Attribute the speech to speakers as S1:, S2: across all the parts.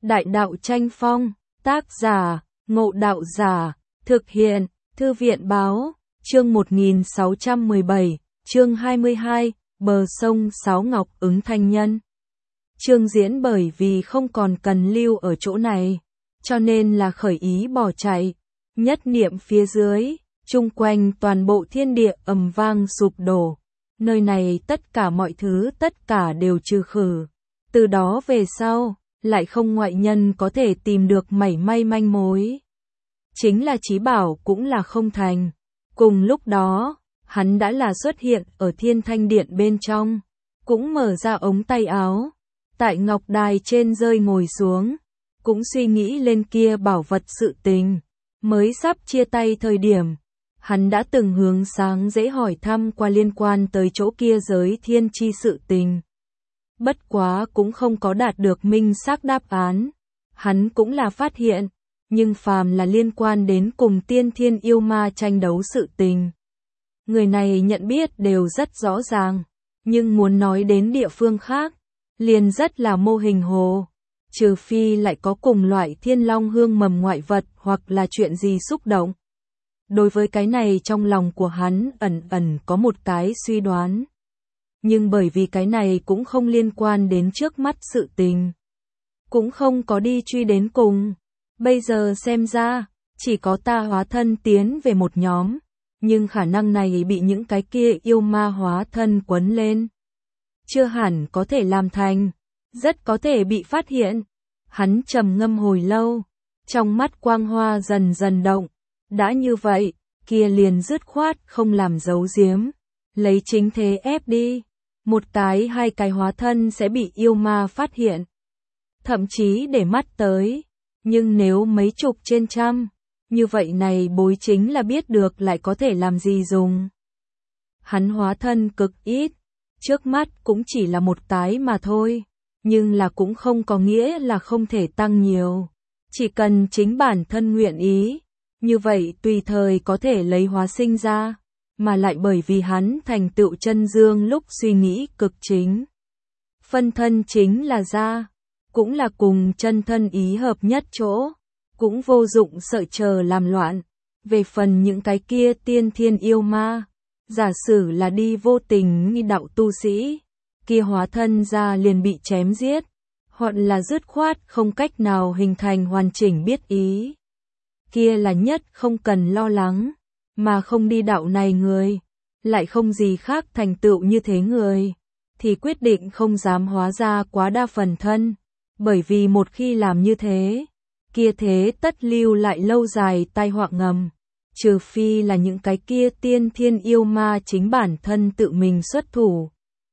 S1: Đại đạo tranh phong, tác giả, Ngộ Đạo Giả, thực hiện, Thư viện báo, chương 1617, chương 22, bờ sông Sáo Ngọc ứng thanh nhân. Trương Diễn bởi vì không còn cần lưu ở chỗ này, cho nên là khởi ý bỏ chạy. Nhất niệm phía dưới, chung quanh toàn bộ thiên địa ầm vang sụp đổ. Nơi này tất cả mọi thứ tất cả đều trừ khử. Từ đó về sau, lại không ngoại nhân có thể tìm được mảy may manh mối. Chính là chí bảo cũng là không thành. Cùng lúc đó, hắn đã là xuất hiện ở Thiên Thanh Điện bên trong, cũng mở ra ống tay áo, tại ngọc đài trên rơi ngồi xuống, cũng suy nghĩ lên kia bảo vật sự tình. Mới sắp chia tay thời điểm, hắn đã từng hướng sáng dễ hỏi thăm qua liên quan tới chỗ kia giới thiên chi sự tình. Bất quá cũng không có đạt được minh xác đáp án. Hắn cũng là phát hiện, nhưng phàm là liên quan đến cùng tiên thiên yêu ma tranh đấu sự tình. Người này nhận biết đều rất rõ ràng, nhưng muốn nói đến địa phương khác, liền rất là mô hình hồ. Trừ phi lại có cùng loại thiên long hương mầm ngoại vật hoặc là chuyện gì xúc động. Đối với cái này trong lòng của hắn ẩn ẩn có một cái suy đoán. Nhưng bởi vì cái này cũng không liên quan đến trước mắt sự tình. Cũng không có đi truy đến cùng. Bây giờ xem ra, chỉ có ta hóa thân tiến về một nhóm. Nhưng khả năng này bị những cái kia yêu ma hóa thân quấn lên. Chưa hẳn có thể làm thành. Rất có thể bị phát hiện. Hắn trầm ngâm hồi lâu. Trong mắt quang hoa dần dần động. Đã như vậy, kia liền dứt khoát không làm giấu giếm. Lấy chính thế ép đi. Một cái hai cái hóa thân sẽ bị yêu ma phát hiện. Thậm chí để mắt tới. Nhưng nếu mấy chục trên trăm, như vậy này bối chính là biết được lại có thể làm gì dùng. Hắn hóa thân cực ít. Trước mắt cũng chỉ là một cái mà thôi. Nhưng là cũng không có nghĩa là không thể tăng nhiều. Chỉ cần chính bản thân nguyện ý. Như vậy tùy thời có thể lấy hóa sinh ra. Mà lại bởi vì hắn thành tựu chân dương lúc suy nghĩ cực chính. Phân thân chính là ra. Cũng là cùng chân thân ý hợp nhất chỗ. Cũng vô dụng sợ chờ làm loạn. Về phần những cái kia tiên thiên yêu ma. Giả sử là đi vô tình như đạo tu sĩ. Kia hóa thân ra liền bị chém giết. Hoặc là dứt khoát không cách nào hình thành hoàn chỉnh biết ý. Kia là nhất không cần lo lắng. Mà không đi đạo này người. Lại không gì khác thành tựu như thế người. Thì quyết định không dám hóa ra quá đa phần thân. Bởi vì một khi làm như thế. Kia thế tất lưu lại lâu dài tai họa ngầm. Trừ phi là những cái kia tiên thiên yêu ma chính bản thân tự mình xuất thủ.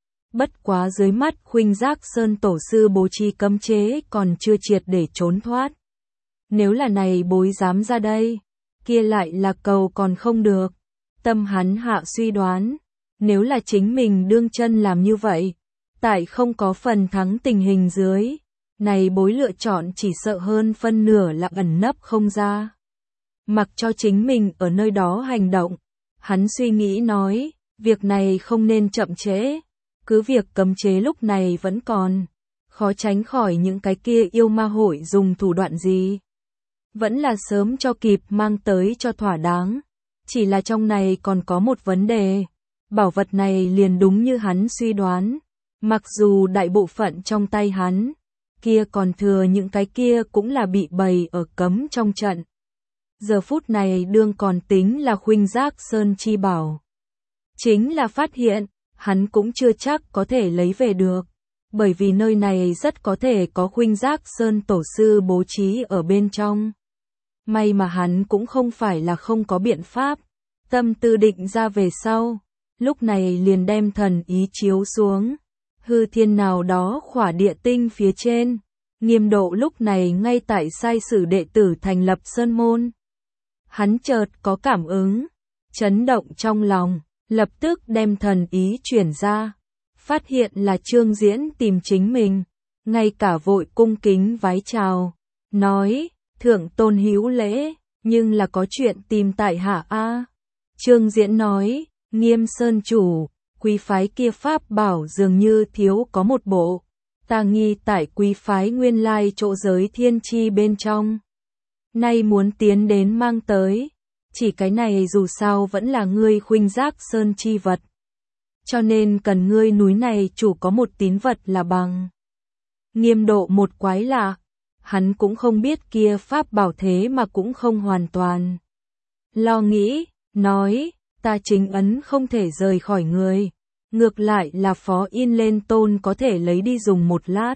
S1: Bất quá dưới mắt Khuynh Giác Sơn tổ sư bố trí cấm chế còn chưa triệt để trốn thoát. Nếu là này bối dám ra đây, kia lại là cầu còn không được. Tâm hắn hạ suy đoán, nếu là chính mình đương chân làm như vậy, tại không có phần thắng tình hình dưới, này bối lựa chọn chỉ sợ hơn phân nửa là ẩn nấp không ra. Mặc cho chính mình ở nơi đó hành động, hắn suy nghĩ nói, việc này không nên chậm trễ. Cứ việc cấm chế lúc này vẫn còn, khó tránh khỏi những cái kia yêu ma hội dùng thủ đoạn gì. Vẫn là sớm cho kịp mang tới cho thỏa đáng. Chỉ là trong này còn có một vấn đề. Bảo vật này liền đúng như hắn suy đoán. Mặc dù đại bộ phận trong tay hắn, kia còn thừa những cái kia cũng là bị bày ở cấm trong trận. Giờ phút này đương còn tính là Khuynh Giác Sơn chi bảo. Chính là phát hiện, hắn cũng chưa chắc có thể lấy về được. Bởi vì nơi này rất có thể có Khuynh Giác Sơn tổ sư bố trí ở bên trong. May mà hắn cũng không phải là không có biện pháp. Tâm tư định ra về sau. Lúc này liền đem thần ý chiếu xuống. Hư thiên nào đó khỏa địa tinh phía trên. Nghiêm Độ lúc này ngay tại sai sử đệ tử thành lập sơn môn. Hắn chợt có cảm ứng. Chấn động trong lòng. Lập tức đem thần ý chuyển ra. Phát hiện là Trương Diễn tìm chính mình. Ngay cả vội cung kính vái chào. Nói, thượng tôn hữu lễ, nhưng là có chuyện tìm tại hạ a. Trương Diễn nói, Nghiêm Sơn chủ, quý phái kia pháp bảo dường như thiếu có một bộ. ta nghi tại quý phái nguyên lai chỗ giới thiên chi bên trong. Nay muốn tiến đến mang tới, chỉ cái này dù sao vẫn là ngươi khuynh giác sơn chi vật. Cho nên cần ngươi núi này chủ có một tín vật là bằng. Nghiêm Độ một quái lạ, hắn cũng không biết kia pháp bảo thế mà cũng không hoàn toàn. Lo nghĩ, nói, ta chính ấn không thể rời khỏi người, ngược lại là phó in lên tôn có thể lấy đi dùng một lát.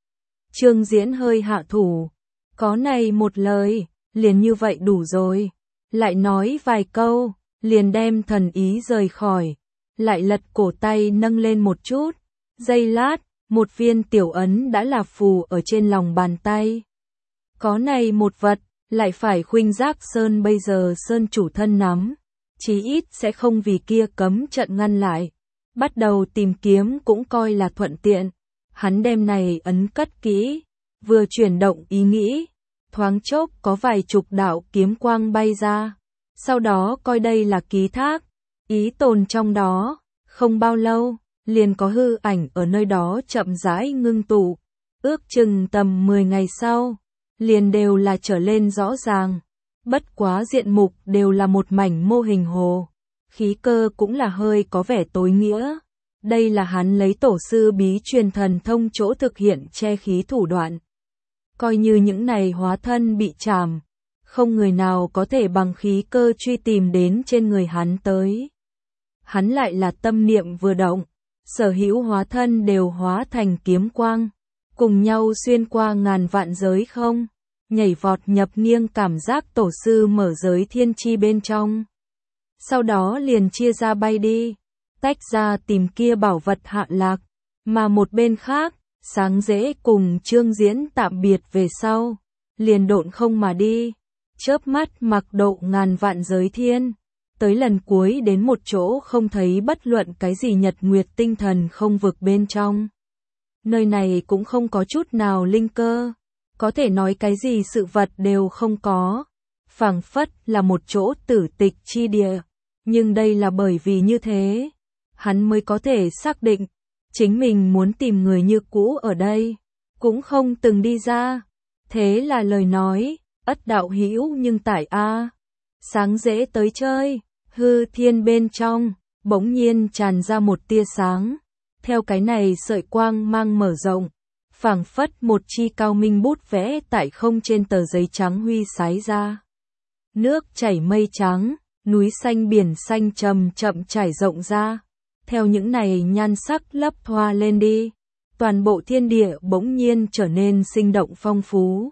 S1: Trương Diễn hơi hạ thủ, có này một lời, liền như vậy đủ rồi, lại nói vài câu, liền đem thần ý rời khỏi, lại lật cổ tay nâng lên một chút, giây lát, một viên tiểu ấn đã là phù ở trên lòng bàn tay. Có này một vật, lại phải khuynh giác sơn bây giờ sơn chủ thân nắm, chí ít sẽ không vì kia cấm trận ngăn lại. Bắt đầu tìm kiếm cũng coi là thuận tiện. Hắn đem này ấn cất kỹ, vừa chuyển động ý nghĩ, thoáng chốc có vài chục đạo kiếm quang bay ra. Sau đó coi đây là ký thác, ý tồn trong đó, không bao lâu, liền có hư ảnh ở nơi đó chậm rãi ngưng tụ. Ước chừng tầm 10 ngày sau, liền đều là trở lên rõ ràng. Bất quá diện mục đều là một mảnh mô hình hồ. Khí cơ cũng là hơi có vẻ tối nghĩa. Đây là hắn lấy tổ sư bí truyền thần thông chỗ thực hiện che khí thủ đoạn. Coi như những này hóa thân bị chàm, không người nào có thể bằng khí cơ truy tìm đến trên người hắn tới. Hắn lại là tâm niệm vừa động, sở hữu hóa thân đều hóa thành kiếm quang, cùng nhau xuyên qua ngàn vạn giới không, nhảy vọt nhập nghiêng cảm giác tổ sư mở giới thiên chi bên trong. Sau đó liền chia ra bay đi, tách ra tìm kia bảo vật hạ lạc, mà một bên khác, Sáng Dễ cùng Trương Diễn tạm biệt về sau, liền độn không mà đi, chớp mắt mặc độ ngàn vạn giới thiên, tới lần cuối đến một chỗ không thấy bất luận cái gì nhật nguyệt tinh thần không vực bên trong. Nơi này cũng không có chút nào linh cơ, có thể nói cái gì sự vật đều không có, phảng phất là một chỗ tử tịch chi địa. Nhưng đây là bởi vì như thế, hắn mới có thể xác định, chính mình muốn tìm người như cũ ở đây, cũng không từng đi ra. Thế là lời nói, ất đạo hữu nhưng tại a. Sáng Dễ tới chơi, hư thiên bên trong, bỗng nhiên tràn ra một tia sáng, theo cái này sợi quang mang mở rộng, phảng phất một chi cao minh bút vẽ tại không trên tờ giấy trắng huy sái ra. Nước chảy mây trắng, núi xanh biển xanh chậm chậm trải rộng ra, theo những này nhan sắc lấp thoa lên đi, toàn bộ thiên địa bỗng nhiên trở nên sinh động phong phú.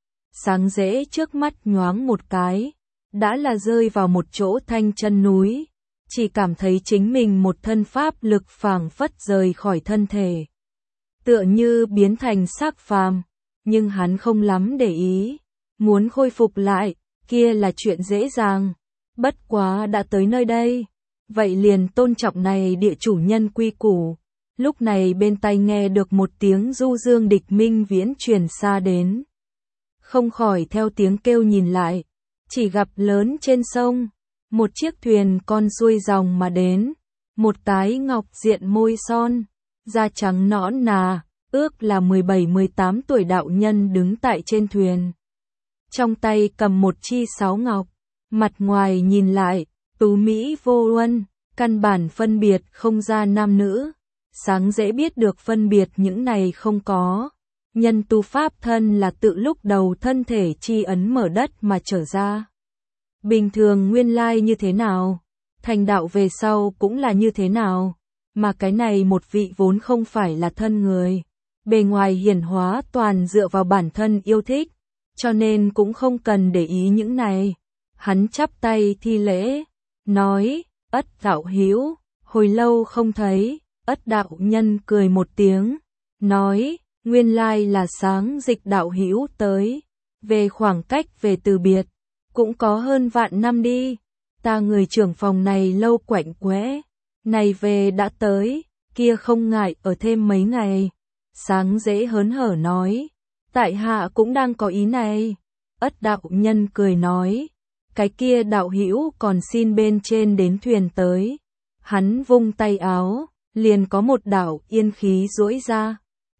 S1: Sáng Dễ trước mắt nhoáng một cái, đã là rơi vào một chỗ thanh chân núi, chỉ cảm thấy chính mình một thân pháp lực phảng phất rời khỏi thân thể, tựa như biến thành xác phàm, nhưng hắn không lắm để ý, muốn khôi phục lại, kia là chuyện dễ dàng. Bất quá đã tới nơi đây, vậy liền tôn trọng này địa chủ nhân quy củ. Lúc này bên tai nghe được một tiếng du dương địch minh viễn truyền xa đến. Không khỏi theo tiếng kêu nhìn lại, chỉ gặp lớn trên sông, một chiếc thuyền con xuôi dòng mà đến, một cái ngọc diện môi son, da trắng nõn nà, ước là 17-18 tuổi đạo nhân đứng tại trên thuyền. Trong tay cầm một chi sáo ngọc. Mặt ngoài nhìn lại, tú mỹ vô uân, căn bản phân biệt không ra nam nữ. Sáng Dễ biết được phân biệt những này không có. Nhân tu pháp thân là tự lúc đầu thân thể chi ấn mở đất mà trở ra. Bình thường nguyên lai như thế nào, thành đạo về sau cũng là như thế nào. Mà cái này một vị vốn không phải là thân người. Bề ngoài hiển hóa toàn dựa vào bản thân yêu thích, cho nên cũng không cần để ý những này. Hắn chắp tay thi lễ, nói, ất đạo hữu, hồi lâu không thấy. Ất đạo nhân cười một tiếng, nói, nguyên lai là Sáng Dịch đạo hữu tới. Về khoảng cách về từ biệt, cũng có hơn vạn năm đi. Ta người trưởng phòng này lâu quạnh quẽ, này về đã tới, kia không ngại ở thêm mấy ngày. Sáng Dễ hớn hở nói, tại hạ cũng đang có ý này. Ất đạo nhân cười nói, cái kia đạo hữu còn xin bên trên đến thuyền tới. Hắn vung tay áo, liền có một đạo yên khí duỗi ra,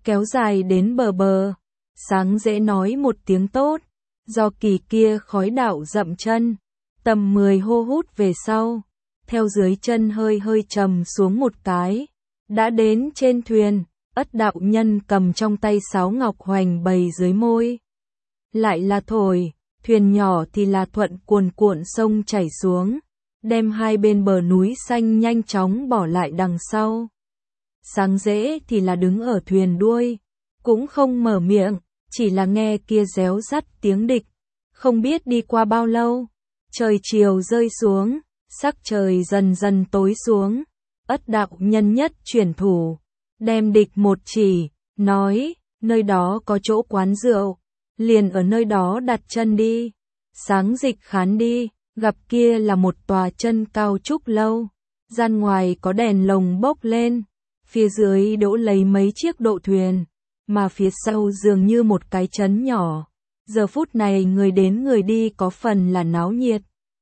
S1: kéo dài đến bờ bờ. Sáng dễ nói một tiếng tốt, do kỳ kia khói đạo dậm chân, tầm 10 hô hút về sau, theo dưới chân hơi hơi trầm xuống một cái, đã đến trên thuyền. Ất đạo nhân cầm trong tay sáo ngọc hoành bày dưới môi. Lại là thổi, thuyền nhỏ thì là thuận cuồn cuộn sông chảy xuống, đem hai bên bờ núi xanh nhanh chóng bỏ lại đằng sau. Sáng dễ thì là đứng ở thuyền đuôi, cũng không mở miệng, chỉ là nghe kia réo rắt tiếng địch. Không biết đi qua bao lâu, trời chiều rơi xuống, sắc trời dần dần tối xuống. Ất đạo nhân nhất chuyển thủ, đem địch một chỉ, nói, nơi đó có chỗ quán rượu, liền ở nơi đó đặt chân đi. Sáng dịch khán đi, gặp kia là một tòa chân cao trúc lâu, gian ngoài có đèn lồng bốc lên, phía dưới đỗ lấy mấy chiếc độ thuyền, mà phía sau dường như một cái trấn nhỏ. Giờ phút này người đến người đi có phần là náo nhiệt.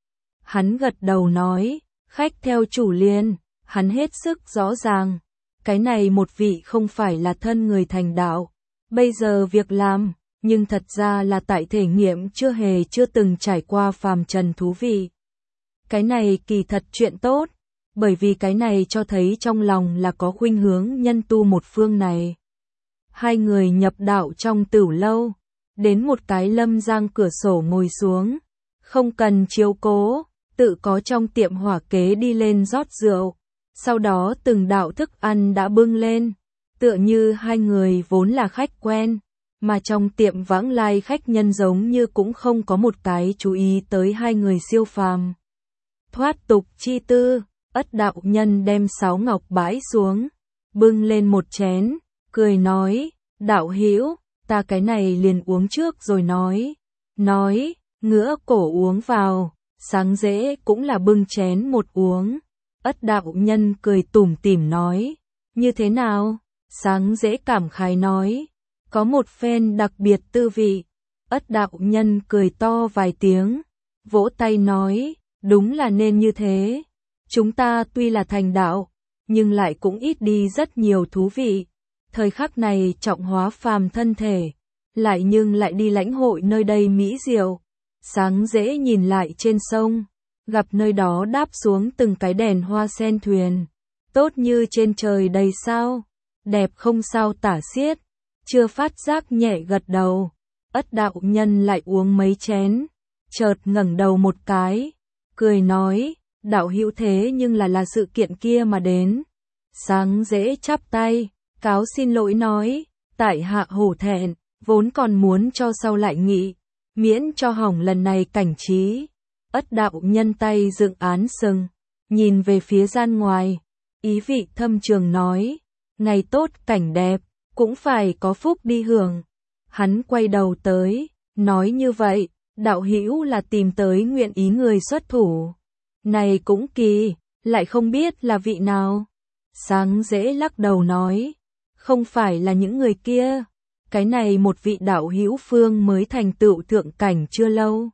S1: Hắn gật đầu nói, khách theo chủ liền, hắn hết sức rõ ràng. Cái này một vị không phải là thân người thành đạo, bây giờ việc làm, nhưng thật ra là tại thể nghiệm chưa từng trải qua phàm trần thú vị. Cái này kỳ thật chuyện tốt, bởi vì cái này cho thấy trong lòng là có khuynh hướng nhân tu một phương này. Hai người nhập đạo trong tửu lâu, đến một cái lâm giang cửa sổ ngồi xuống, không cần chiếu cố, tự có trong tiệm hỏa kế đi lên rót rượu. Sau đó từng đạo thức ăn đã bưng lên, tựa như hai người vốn là khách quen, mà trong tiệm vãng lai khách nhân giống như cũng không có một cái chú ý tới hai người siêu phàm. Thoát tục chi tư, Ất đạo nhân đem sáo ngọc bãi xuống, bưng lên một chén, cười nói, đạo hữu, ta cái này liền uống trước rồi nói, ngửa cổ uống vào, sáng dễ cũng là bưng chén một uống. Ất đạo nhân cười tủm tỉm nói, như thế nào? Sáng dễ cảm khái nói, có một phen đặc biệt tư vị. Ất đạo nhân cười to vài tiếng, vỗ tay nói, đúng là nên như thế. Chúng ta tuy là thành đạo, nhưng lại cũng ít đi rất nhiều thú vị. Thời khắc này trọng hóa phàm thân thể, lại đi lãnh hội nơi đây mỹ diệu. Sáng dễ nhìn lại trên sông, gặp nơi đó đáp xuống từng cái đèn hoa sen thuyền, tốt như trên trời đầy sao, đẹp không sao tả xiết, chưa phát giác nhẹ gật đầu. Ất đạo nhân lại uống mấy chén, chợt ngẩng đầu một cái, cười nói, đạo hữu thế nhưng là sự kiện kia mà đến. Sáng dễ chắp tay, cáo xin lỗi nói, tại hạ hổ thẹn, vốn còn muốn cho sau lại nghị, miễn cho hỏng lần này cảnh trí. Ất đạo nhân tay dựng án sừng, nhìn về phía gian ngoài, ý vị thâm trường nói, ngày tốt cảnh đẹp, cũng phải có phúc đi hưởng. Hắn quay đầu tới, nói như vậy, đạo hữu là tìm tới nguyện ý người xuất thủ. Này cũng kỳ, lại không biết là vị nào. Sáng dễ lắc đầu nói, không phải là những người kia, cái này một vị đạo hữu phương mới thành tựu thượng cảnh chưa lâu.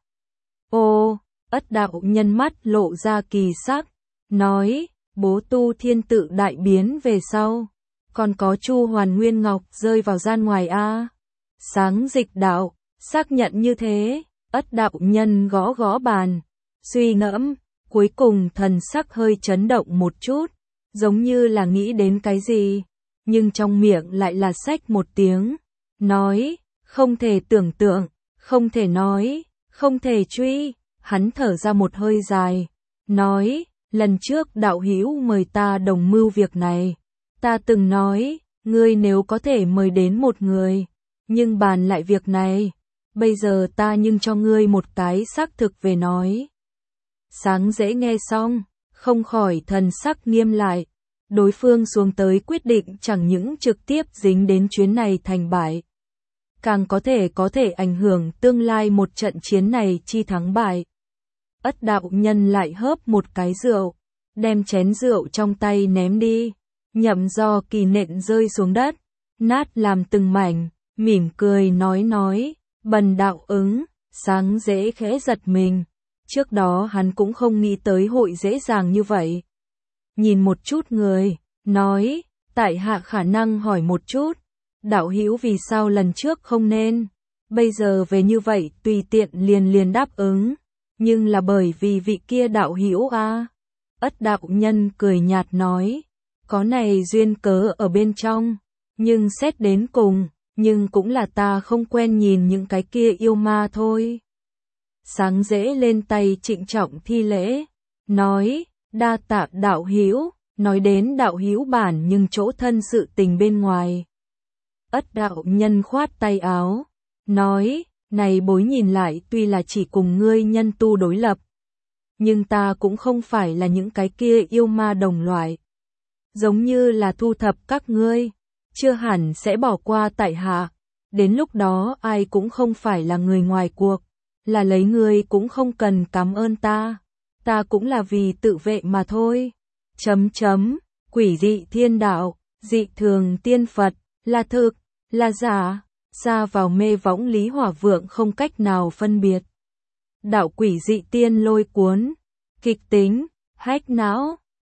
S1: Ô, Ất đạo nhân mắt lộ ra kỳ sắc, nói, bố tu thiên tự đại biến về sau, còn có Chu Hoàn Nguyên Ngọc rơi vào gian ngoài a. Sáng dịch đạo, xác nhận như thế. Ất đạo nhân gõ gõ bàn, suy ngẫm, cuối cùng thần sắc hơi chấn động một chút, giống như là nghĩ đến cái gì, nhưng trong miệng lại là xách một tiếng, nói, không thể tưởng tượng, không thể nói, không thể truy. Hắn thở ra một hơi dài, nói, lần trước đạo hữu mời ta đồng mưu việc này, ta từng nói, ngươi nếu có thể mời đến một người, nhưng bàn lại việc này, bây giờ ta nhưng cho ngươi một cái xác thực về nói. Sáng dễ nghe xong, không khỏi thần sắc nghiêm lại, đối phương xuống tới quyết định chẳng những trực tiếp dính đến chuyến này thành bại, càng có thể ảnh hưởng tương lai một trận chiến này chi thắng bại. Ất đạo nhân lại hớp một cái rượu, đem chén rượu trong tay ném đi, nhậm do kỳ nện rơi xuống đất, nát làm từng mảnh, mỉm cười nói, bần đạo ứng. Sáng dễ khẽ giật mình, trước đó hắn cũng không nghĩ tới hội dễ dàng như vậy. Nhìn một chút người, nói, tại hạ khả năng hỏi một chút, đạo hữu vì sao lần trước không nên, bây giờ về như vậy tùy tiện liền đáp ứng, nhưng là bởi vì vị kia đạo hữu a. Ất đạo nhân cười nhạt nói, có này duyên cớ ở bên trong, nhưng xét đến cùng, nhưng cũng là ta không quen nhìn những cái kia yêu ma thôi. Sáng dễ lên tay trịnh trọng thi lễ, nói, đa tạ đạo hữu, nói đến đạo hữu bản nhưng chỗ thân sự tình bên ngoài. Ất đạo nhân khoát tay áo, nói, này bối nhìn lại tuy là chỉ cùng ngươi nhân tu đối lập, nhưng ta cũng không phải là những cái kia yêu ma đồng loại. Giống như là thu thập các ngươi, chưa hẳn sẽ bỏ qua tại hạ, đến lúc đó ai cũng không phải là người ngoài cuộc, là lấy ngươi cũng không cần cảm ơn ta cũng là vì tự vệ mà thôi. Quỷ dị thiên đạo, dị thường tiên Phật, là thực, là giả, xa vào mê võng Lý Hỏa Vượng không cách nào phân biệt. Đạo quỷ dị tiên lôi cuốn, kịch tính, hách não,